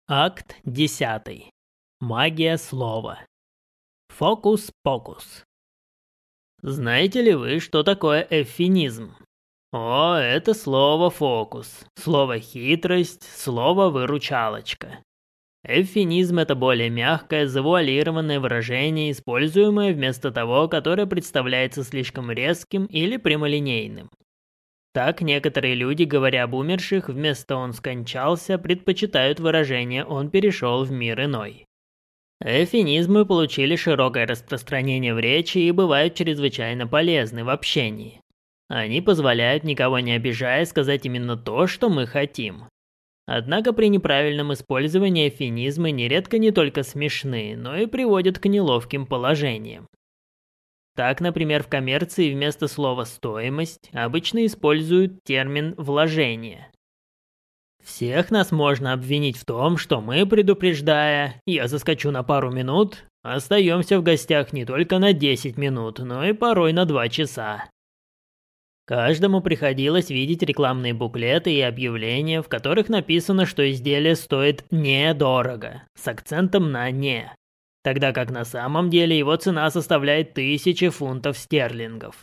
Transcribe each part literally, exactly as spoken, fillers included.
Акт десятый. Магия слова. Фокус-покус. Знаете ли вы, что такое эвфемизм? О, это слово «фокус», слово «хитрость», слово «выручалочка». Эвфемизм – это более мягкое, завуалированное выражение, используемое вместо того, которое представляется слишком резким или прямолинейным. Так некоторые люди, говоря об умерших, вместо «он скончался», предпочитают выражение «он перешел в мир иной». Эвфемизмы получили широкое распространение в речи и бывают чрезвычайно полезны в общении. Они позволяют, никого не обижая, сказать именно то, что мы хотим. Однако при неправильном использовании эвфемизмы нередко не только смешны, но и приводят к неловким положениям. Так, например, в коммерции вместо слова «стоимость» обычно используют термин «вложение». Всех нас можно обвинить в том, что мы, предупреждая «я заскочу на пару минут», остаемся в гостях не только на десять минут, но и порой на два часа. Каждому приходилось видеть рекламные буклеты и объявления, в которых написано, что изделие стоит недорого, с акцентом на «не», тогда как на самом деле его цена составляет тысячи фунтов стерлингов.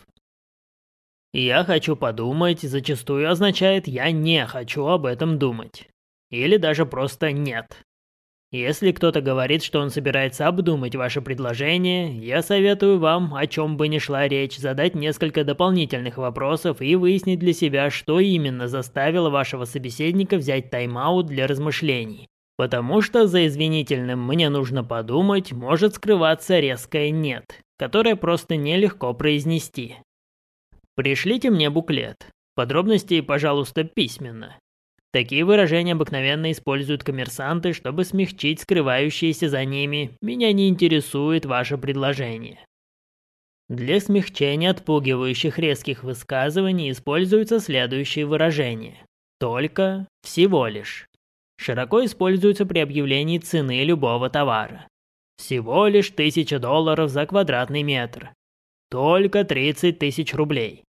«Я хочу подумать» зачастую означает «я не хочу об этом думать». Или даже просто «нет». Если кто-то говорит, что он собирается обдумать ваше предложение, я советую вам, о чем бы ни шла речь, задать несколько дополнительных вопросов и выяснить для себя, что именно заставило вашего собеседника взять тайм-аут для размышлений. Потому что за извинительным «мне нужно подумать» может скрываться резкое «нет», которое просто нелегко произнести. Пришлите мне буклет. Подробности, пожалуйста, письменно. Такие выражения обыкновенно используют коммерсанты, чтобы смягчить скрывающиеся за ними «меня не интересует ваше предложение». Для смягчения отпугивающих резких высказываний используются следующие выражения. Только, всего лишь. Широко используются при объявлении цены любого товара. Всего лишь тысяча долларов за квадратный метр. Только тридцать тысяч рублей.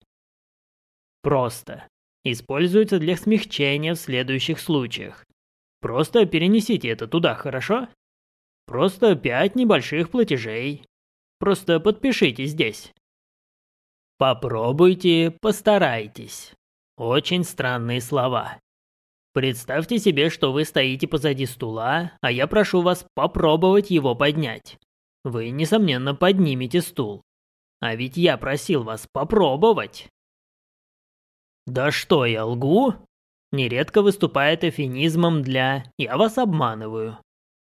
Просто. Используется для смягчения в следующих случаях. Просто перенесите это туда, хорошо? Просто пять небольших платежей. Просто подпишите здесь. Попробуйте, постарайтесь. Очень странные слова. Представьте себе, что вы стоите позади стула, а я прошу вас попробовать его поднять. Вы, несомненно, поднимете стул. А ведь я просил вас попробовать. Да что, я лгу? Нередко выступает эвфемизмом для «я вас обманываю».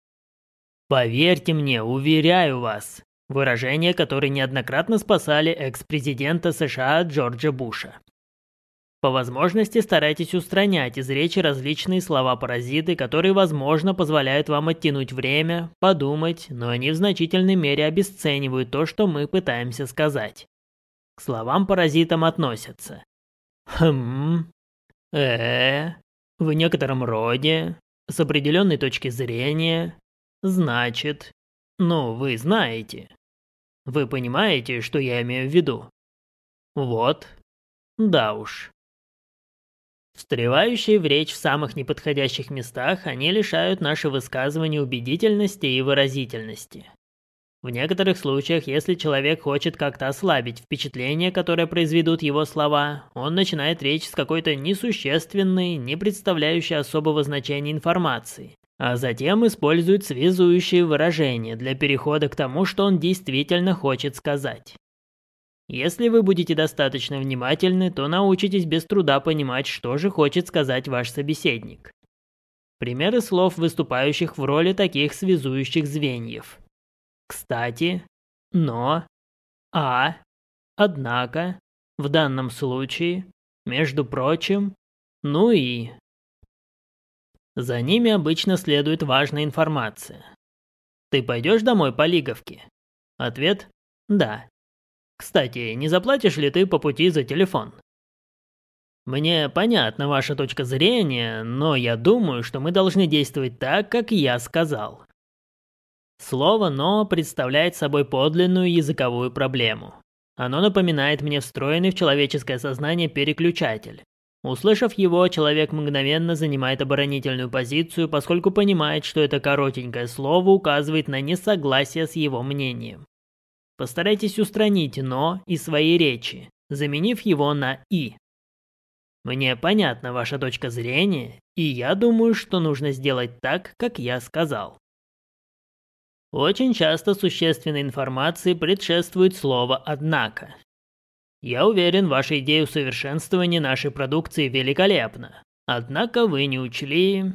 Поверьте мне, уверяю вас, выражения, которые неоднократно спасали экс-президента США Джорджа Буша. По возможности старайтесь устранять из речи различные слова-паразиты, которые, возможно, позволяют вам оттянуть время, подумать, но они в значительной мере обесценивают то, что мы пытаемся сказать. К словам-паразитам относятся «хм», «э», «в некотором роде», «с определенной точки зрения», «значит», «ну, вы знаете». Вы понимаете, что я имею в виду? Вот. Да уж. Встревающие в речь в самых неподходящих местах, они лишают наши высказывания убедительности и выразительности. В некоторых случаях, если человек хочет как-то ослабить впечатление, которое произведут его слова, он начинает речь с какой-то несущественной, не представляющей особого значения информации, а затем использует связующие выражения для перехода к тому, что он действительно хочет сказать. Если вы будете достаточно внимательны, то научитесь без труда понимать, что же хочет сказать ваш собеседник. Примеры слов, выступающих в роли таких связующих звеньев. Кстати, но, а, однако, в данном случае, между прочим, ну и... За ними обычно следует важная информация. Ты пойдешь домой по лиговке? Ответ – да. Кстати, не заплатишь ли ты по пути за телефон? Мне понятна ваша точка зрения, но я думаю, что мы должны действовать так, как я сказал. Слово «но» представляет собой подлинную языковую проблему. Оно напоминает мне встроенный в человеческое сознание переключатель. Услышав его, человек мгновенно занимает оборонительную позицию, поскольку понимает, что это коротенькое слово указывает на несогласие с его мнением. Постарайтесь устранить «но» из своей речи, заменив его на «и». Мне понятна ваша точка зрения, и я думаю, что нужно сделать так, как я сказал. Очень часто существенной информации предшествует слово «однако». Я уверен, ваша идея усовершенствования нашей продукции великолепна. Однако вы не учли...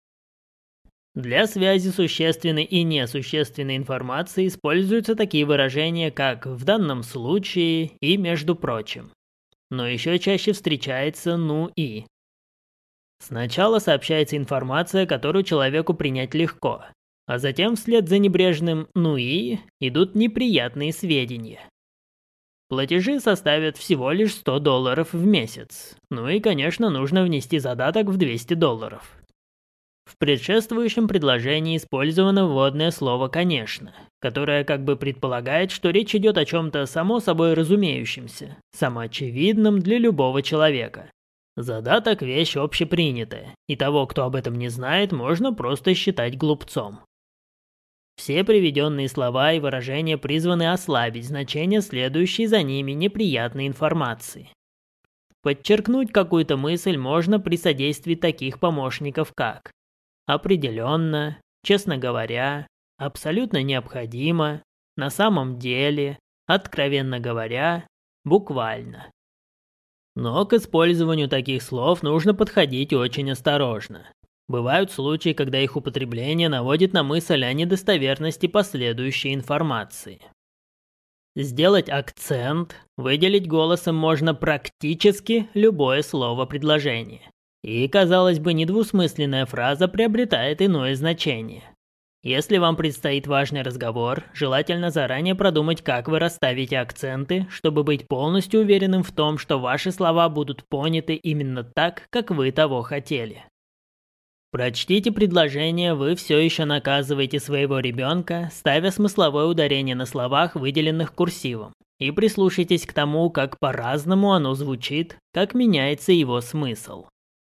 Для связи существенной и несущественной информации используются такие выражения, как «в данном случае» и «между прочим». Но еще чаще встречается «ну и». Сначала сообщается информация, которую человеку принять легко, а затем вслед за небрежным «ну и» идут неприятные сведения. Платежи составят всего лишь сто долларов в месяц, ну и, конечно, нужно внести задаток в двести долларов. В предшествующем предложении использовано вводное слово «конечно», которое как бы предполагает, что речь идет о чем-то само собой разумеющемся, самоочевидном для любого человека. Задаток – вещь общепринятая, и того, кто об этом не знает, можно просто считать глупцом. Все приведенные слова и выражения призваны ослабить значение следующей за ними неприятной информации. Подчеркнуть какую-то мысль можно при содействии таких помощников, как «определенно», «честно говоря», «абсолютно необходимо», «на самом деле», «откровенно говоря», «буквально». Но к использованию таких слов нужно подходить очень осторожно. Бывают случаи, когда их употребление наводит на мысль о недостоверности последующей информации. Сделать акцент, выделить голосом можно практически любое слово предложения. И, казалось бы, недвусмысленная фраза приобретает иное значение. Если вам предстоит важный разговор, желательно заранее продумать, как вы расставите акценты, чтобы быть полностью уверенным в том, что ваши слова будут поняты именно так, как вы того хотели. Прочтите предложение «Вы все еще наказываете своего ребенка», ставя смысловое ударение на словах, выделенных курсивом, и прислушайтесь к тому, как по-разному оно звучит, как меняется его смысл.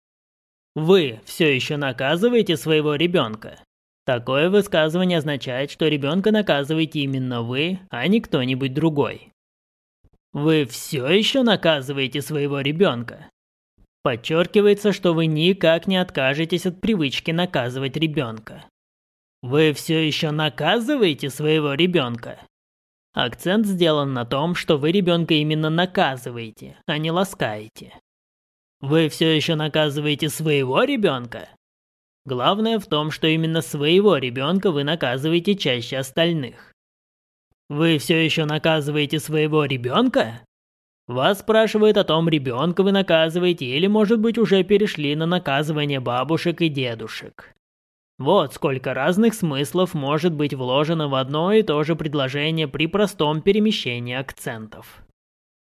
Вы все еще наказываете своего ребенка. Такое высказывание означает, что ребенка наказываете именно вы, а не кто-нибудь другой. Вы все еще наказываете своего ребенка. Подчеркивается, что вы никак не откажетесь от привычки наказывать ребенка. Вы все еще наказываете своего ребенка. Акцент сделан на том, что вы ребенка именно наказываете, а не ласкаете. Вы все еще наказываете своего ребенка. Главное в том, что именно своего ребенка вы наказываете чаще остальных. Вы все еще наказываете своего ребенка? Вас спрашивают о том, ребенка вы наказываете или, может быть, уже перешли на наказывание бабушек и дедушек. Вот сколько разных смыслов может быть вложено в одно и то же предложение при простом перемещении акцентов.